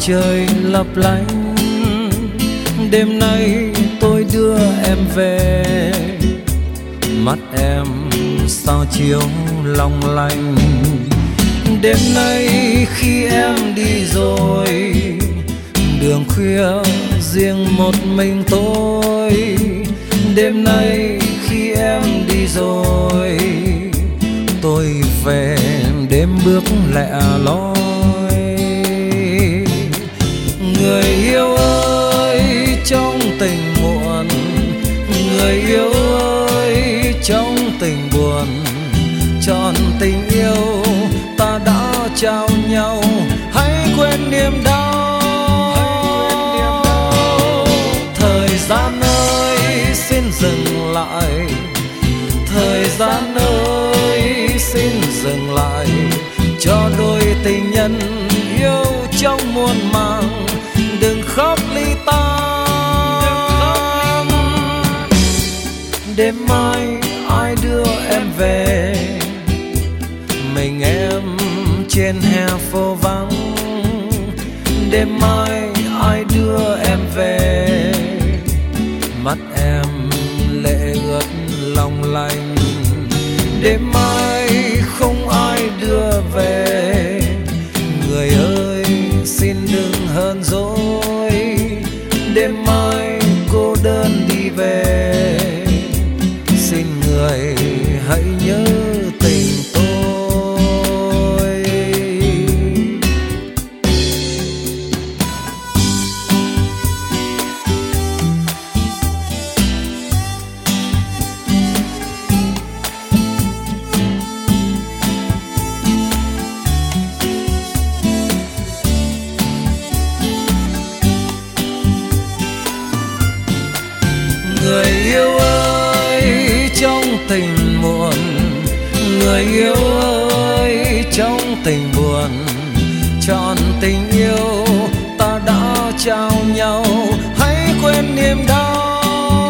trời lấp lánh. Đêm nay tôi đưa em về, mắt em sao chiếu long lanh. Đêm nay khi em đi rồi, đường khuya riêng một mình tôi. Đêm nay khi em đi rồi, tôi về đêm bước lẻ loi. Người yêu ơi trong tình muộn, người yêu ơi trong tình buồn, trọn tình yêu ta đã trao nhau, hãy quên niềm đau. Thời gian ơi xin dừng lại, thời gian ơi xin dừng lại, cho đôi tình nhân yêu trong muôn màng đừng khóc ly tan. Đêm mai ai đưa em về, mình em trên hè phố vắng. Đêm mai ai đưa em về, mắt em lệ ướt long lanh. Đêm mai không ai đưa về, người ơi xin đừng hờn dỗi. Đêm mai cô đơn đi về, xin người hãy nhớ tình tôi. Người yêu ơi trong tình muộn, người yêu ơi trong tình buồn, trọn tình yêu ta đã trao nhau, hãy quên niềm đau.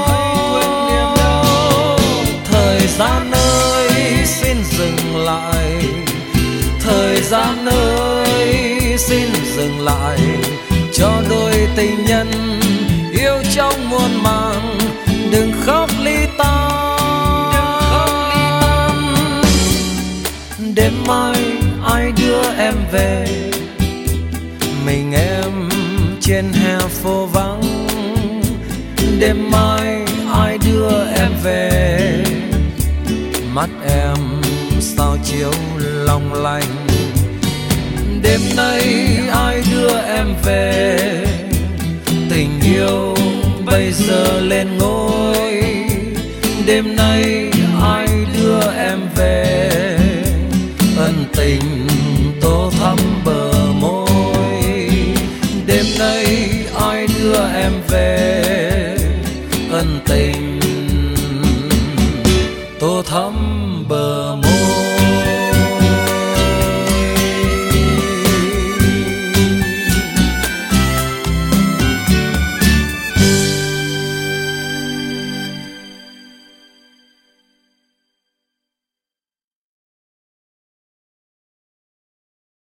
Thời gian ơi xin dừng lại, thời gian ơi xin dừng lại, cho đôi tình nhân yêu trong muôn màng đừng khóc ly tan. Đêm mai ai đưa em về, mình em trên hè phố vắng. Đêm mai ai đưa em về, mắt em sao chiếu long lanh. Đêm nay ai đưa em về, tình yêu bây giờ lên ngôi. Đêm nay ai đưa em về, ân tình